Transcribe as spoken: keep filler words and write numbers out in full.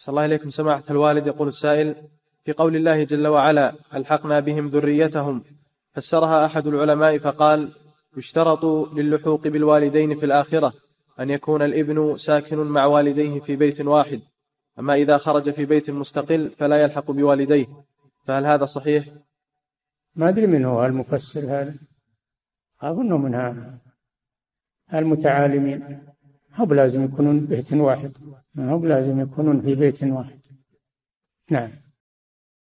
صلى الله عليكم سماحة الوالد. يقول السائل: في قول الله جل وعلا ألحقنا بهم ذريتهم، فسرها أحد العلماء فقال: يشترط للحوق بالوالدين في الآخرة أن يكون الابن ساكن مع والديه في بيت واحد، أما إذا خرج في بيت مستقل فلا يلحق بوالديه، فهل هذا صحيح؟ ما أدري من هو المفسر هذا، أظنه من المتعالمين. هو لازم يكونون بيت واحد، هو لازم يكونون في بيت واحد. نعم.